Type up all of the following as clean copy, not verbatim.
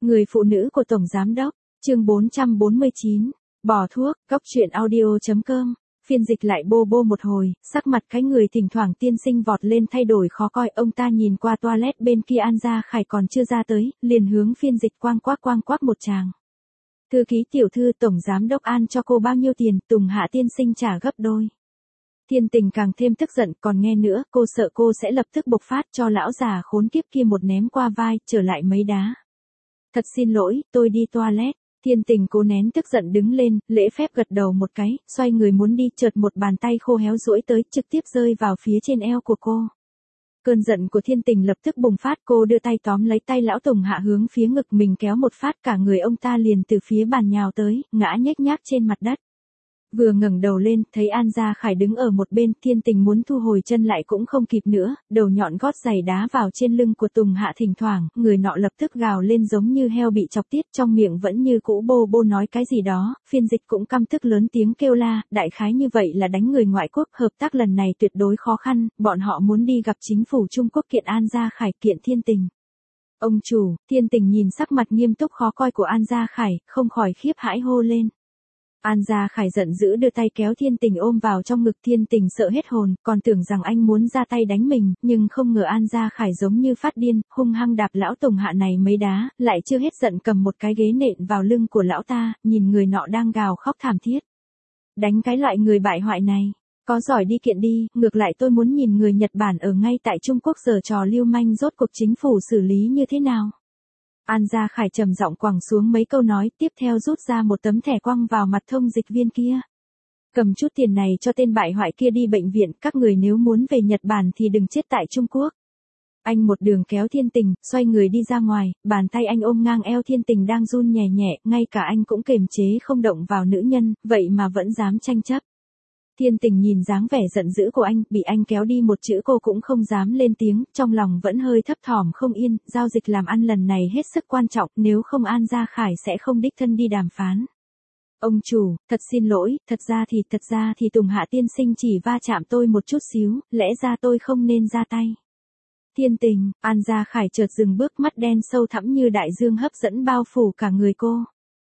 Người phụ nữ của Tổng Giám Đốc, chương 449, bỏ thuốc, góc chuyện audio.com, phiên dịch lại bô bô một hồi, sắc mặt cái người thỉnh thoảng tiên sinh vọt lên thay đổi khó coi, ông ta nhìn qua toilet bên kia An Gia Khải còn chưa ra tới, liền hướng phiên dịch quang quác một tràng. Thư ký tiểu thư Tổng Giám Đốc An cho cô bao nhiêu tiền, Tùng Hạ tiên sinh trả gấp đôi. Thiên Tình càng thêm tức giận, còn nghe nữa, cô sợ cô sẽ lập tức bộc phát cho lão già khốn kiếp kia một ném qua vai, trở lại mấy đá. Thật xin lỗi, tôi đi toilet. Thiên Tình cố nén tức giận đứng lên, lễ phép gật đầu một cái, xoay người muốn đi, chợt một bàn tay khô héo duỗi tới, trực tiếp rơi vào phía trên eo của cô. Cơn giận của Thiên Tình lập tức bùng phát, cô đưa tay tóm lấy tay lão Tùng Hạ hướng phía ngực mình kéo một phát, cả người ông ta liền từ phía bàn nhào tới, ngã nhếch nhác trên mặt đất. Vừa ngẩng đầu lên, thấy An Gia Khải đứng ở một bên, Thiên Tình muốn thu hồi chân lại cũng không kịp nữa, đầu nhọn gót giày đá vào trên lưng của Tùng Hạ thỉnh thoảng, người nọ lập tức gào lên giống như heo bị chọc tiết, trong miệng vẫn như cũ bô bô nói cái gì đó, phiên dịch cũng căm tức lớn tiếng kêu la, đại khái như vậy là đánh người ngoại quốc, hợp tác lần này tuyệt đối khó khăn, bọn họ muốn đi gặp chính phủ Trung Quốc kiện An Gia Khải, kiện Thiên Tình. Ông chủ, Thiên Tình nhìn sắc mặt nghiêm túc khó coi của An Gia Khải, không khỏi khiếp hãi hô lên. An Gia Khải giận dữ đưa tay kéo Thiên Tình ôm vào trong ngực, Thiên Tình sợ hết hồn, còn tưởng rằng anh muốn ra tay đánh mình, nhưng không ngờ An Gia Khải giống như phát điên, hung hăng đạp lão Tùng Hạ này mấy đá, lại chưa hết giận cầm một cái ghế nện vào lưng của lão ta, nhìn người nọ đang gào khóc thảm thiết. Đánh cái loại người bại hoại này, có giỏi đi kiện đi, ngược lại tôi muốn nhìn người Nhật Bản ở ngay tại Trung Quốc giở trò lưu manh rốt cuộc chính phủ xử lý như thế nào. An Gia Khải trầm giọng quẳng xuống mấy câu nói, tiếp theo rút ra một tấm thẻ quăng vào mặt thông dịch viên kia. Cầm chút tiền này cho tên bại hoại kia đi bệnh viện, các người nếu muốn về Nhật Bản thì đừng chết tại Trung Quốc. Anh một đường kéo Thiên Tình, xoay người đi ra ngoài, bàn tay anh ôm ngang eo Thiên Tình đang run nhẹ nhẹ, ngay cả anh cũng kiềm chế không động vào nữ nhân, vậy mà vẫn dám tranh chấp. Thiên Tình nhìn dáng vẻ giận dữ của anh, bị anh kéo đi một chữ cô cũng không dám lên tiếng, trong lòng vẫn hơi thấp thỏm không yên, giao dịch làm ăn lần này hết sức quan trọng, nếu không An Gia Khải sẽ không đích thân đi đàm phán. Ông chủ, thật xin lỗi, thật ra thì Tùng Hạ tiên sinh chỉ va chạm tôi một chút xíu, lẽ ra tôi không nên ra tay. Thiên Tình, An Gia Khải chợt dừng bước, mắt đen sâu thẳm như đại dương hấp dẫn bao phủ cả người cô.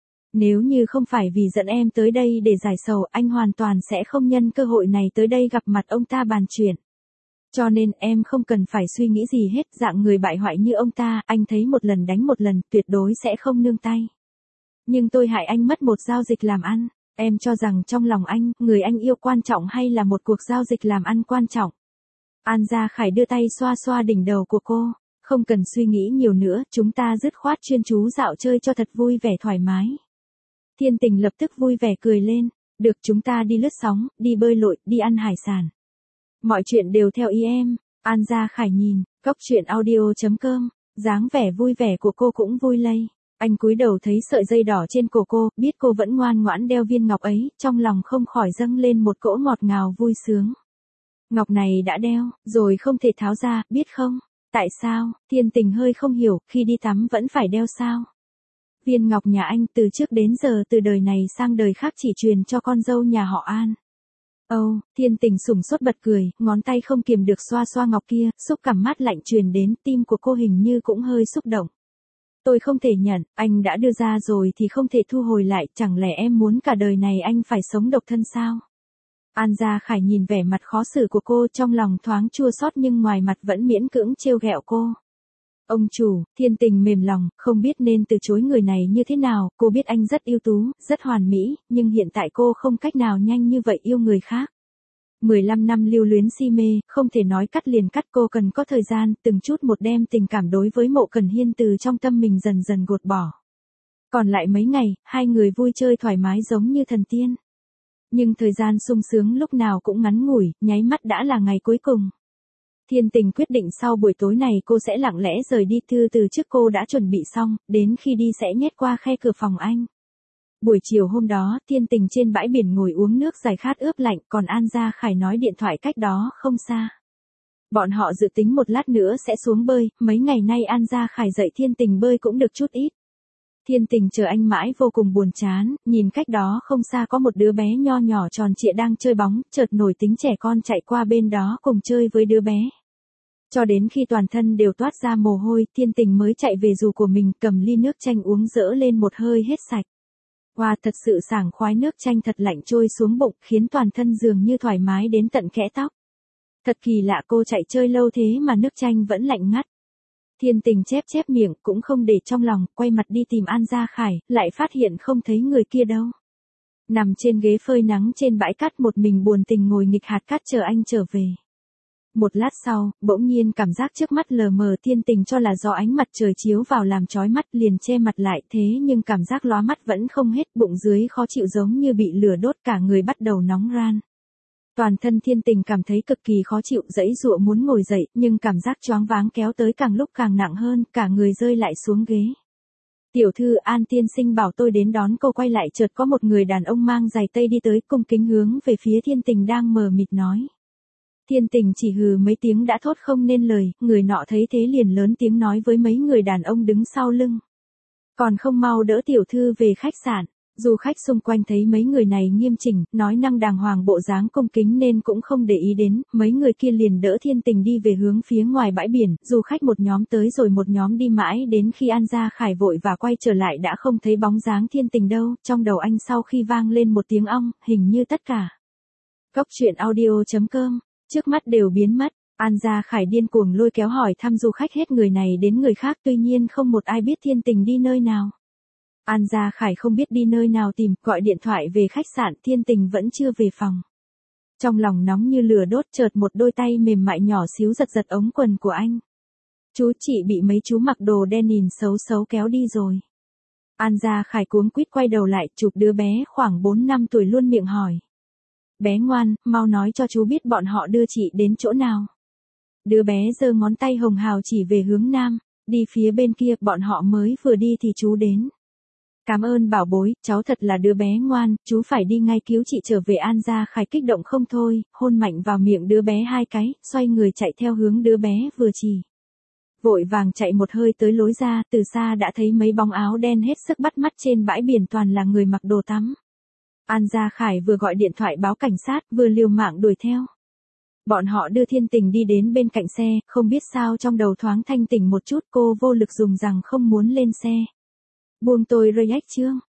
Nếu như không phải vì dẫn em tới đây để giải sầu, anh hoàn toàn sẽ không nhân cơ hội này tới đây gặp mặt ông ta bàn chuyện. Cho nên em không cần phải suy nghĩ gì hết, dạng người bại hoại như ông ta, anh thấy một lần đánh một lần, tuyệt đối sẽ không nương tay. Nhưng tôi hại anh mất một giao dịch làm ăn, em cho rằng trong lòng anh, người anh yêu quan trọng hay là một cuộc giao dịch làm ăn quan trọng? An Gia Khải đưa tay xoa xoa đỉnh đầu của cô, không cần suy nghĩ nhiều nữa, chúng ta dứt khoát chuyên chú dạo chơi cho thật vui vẻ thoải mái. Thiên Tình lập tức vui vẻ cười lên, được, chúng ta đi lướt sóng, đi bơi lội, đi ăn hải sản. Mọi chuyện đều theo ý em. An Gia Khải nhìn, góc chuyện audio.com, dáng vẻ vui vẻ của cô cũng vui lây. Anh cúi đầu thấy sợi dây đỏ trên cổ cô, biết cô vẫn ngoan ngoãn đeo viên ngọc ấy, trong lòng không khỏi dâng lên một cỗ ngọt ngào vui sướng. Ngọc này đã đeo, rồi không thể tháo ra, biết không? Tại sao? Thiên Tình hơi không hiểu, khi đi tắm vẫn phải đeo sao? Viên ngọc nhà anh từ trước đến giờ, từ đời này sang đời khác chỉ truyền cho con dâu nhà họ An. Thiên Tình sủng sốt bật cười, ngón tay không kiềm được xoa xoa ngọc kia, xúc cảm mát lạnh truyền đến, tim của cô hình như cũng hơi xúc động. Tôi không thể nhận, anh đã đưa ra rồi thì không thể thu hồi lại, chẳng lẽ em muốn cả đời này anh phải sống độc thân sao? An Gia Khải nhìn vẻ mặt khó xử của cô, trong lòng thoáng chua xót nhưng ngoài mặt vẫn miễn cưỡng trêu ghẹo cô. Ông chủ, Thiên Tình mềm lòng, không biết nên từ chối người này như thế nào, cô biết anh rất ưu tú, rất hoàn mỹ, nhưng hiện tại cô không cách nào nhanh như vậy yêu người khác. 15 năm lưu luyến si mê, không thể nói cắt liền cắt, cô cần có thời gian, từng chút một đem tình cảm đối với Mộ Cần Hiên từ trong tâm mình dần dần gột bỏ. Còn lại mấy ngày, hai người vui chơi thoải mái giống như thần tiên. Nhưng thời gian sung sướng lúc nào cũng ngắn ngủi, nháy mắt đã là ngày cuối cùng. Thiên Tình quyết định sau buổi tối này cô sẽ lặng lẽ rời đi, thư từ trước cô đã chuẩn bị xong, đến khi đi sẽ nhét qua khe cửa phòng anh. Buổi chiều hôm đó, Thiên Tình trên bãi biển ngồi uống nước giải khát ướp lạnh, còn An Gia Khải nói điện thoại cách đó không xa. Bọn họ dự tính một lát nữa sẽ xuống bơi, mấy ngày nay An Gia Khải dạy Thiên Tình bơi cũng được chút ít. Thiên Tình chờ anh mãi vô cùng buồn chán, nhìn cách đó không xa có một đứa bé nho nhỏ tròn trịa đang chơi bóng, chợt nổi tính trẻ con chạy qua bên đó cùng chơi với đứa bé. Cho đến khi toàn thân đều toát ra mồ hôi, Thiên Tình mới chạy về dù của mình, cầm ly nước chanh uống dỡ lên một hơi hết sạch. Wow, thật sự sảng khoái, nước chanh thật lạnh trôi xuống bụng, khiến toàn thân dường như thoải mái đến tận kẽ tóc. Thật kỳ lạ, cô chạy chơi lâu thế mà nước chanh vẫn lạnh ngắt. Thiên Tình chép chép miệng, cũng không để trong lòng, quay mặt đi tìm An Gia Khải, lại phát hiện không thấy người kia đâu. Nằm trên ghế phơi nắng trên bãi cát một mình buồn tình ngồi nghịch hạt cát chờ anh trở về. Một lát sau, bỗng nhiên cảm giác trước mắt lờ mờ, Thiên Tình cho là do ánh mặt trời chiếu vào làm chói mắt, liền che mặt lại, thế nhưng cảm giác lóa mắt vẫn không hết, bụng dưới khó chịu giống như bị lửa đốt, cả người bắt đầu nóng ran. Toàn thân Thiên Tình cảm thấy cực kỳ khó chịu, giãy giụa muốn ngồi dậy, nhưng cảm giác choáng váng kéo tới càng lúc càng nặng hơn, cả người rơi lại xuống ghế. Tiểu thư, An tiên sinh bảo tôi đến đón cô. Quay lại chợt có một người đàn ông mang giày tây đi tới, cung kính hướng về phía Thiên Tình đang mờ mịt nói. Thiên Tình chỉ hừ mấy tiếng đã thốt không nên lời, người nọ thấy thế liền lớn tiếng nói với mấy người đàn ông đứng sau lưng. Còn không mau đỡ tiểu thư về khách sạn. Du khách xung quanh thấy mấy người này nghiêm chỉnh, nói năng đàng hoàng, bộ dáng cung kính nên cũng không để ý đến, mấy người kia liền đỡ Thiên Tình đi về hướng phía ngoài bãi biển, du khách một nhóm tới rồi một nhóm đi mãi đến khi An Gia Khải vội và quay trở lại đã không thấy bóng dáng Thiên Tình đâu, trong đầu anh sau khi vang lên một tiếng ong, hình như tất cả. Cốc truyện audio.com, trước mắt đều biến mất. An Gia Khải điên cuồng lôi kéo hỏi thăm du khách hết người này đến người khác, tuy nhiên không một ai biết Thiên Tình đi nơi nào. An Gia Khải không biết đi nơi nào tìm, gọi điện thoại về khách sạn, Thiên Tình vẫn chưa về phòng. Trong lòng nóng như lửa đốt, chợt một đôi tay mềm mại nhỏ xíu giật giật ống quần của anh. Chú chị bị mấy chú mặc đồ đen nhìn xấu xấu kéo đi rồi. An Gia Khải cuống quýt quay đầu lại, chụp đứa bé khoảng 4 năm tuổi luôn miệng hỏi. Bé ngoan, mau nói cho chú biết bọn họ đưa chị đến chỗ nào. Đứa bé giơ ngón tay hồng hào chỉ về hướng nam, đi phía bên kia, bọn họ mới vừa đi thì chú đến. Cảm ơn bảo bối, cháu thật là đứa bé ngoan, chú phải đi ngay cứu chị trở về. An Gia Khải kích động không thôi, hôn mạnh vào miệng đứa bé 2 cái, xoay người chạy theo hướng đứa bé vừa chỉ. Vội vàng chạy một hơi tới lối ra, từ xa đã thấy mấy bóng áo đen hết sức bắt mắt trên bãi biển, toàn là người mặc đồ tắm. An Gia Khải vừa gọi điện thoại báo cảnh sát, vừa liều mạng đuổi theo. Bọn họ đưa Thiên Tình đi đến bên cạnh xe, không biết sao trong đầu thoáng thanh tỉnh một chút, cô vô lực dùng rằng không muốn lên xe. Buông tôi rơi ách chương.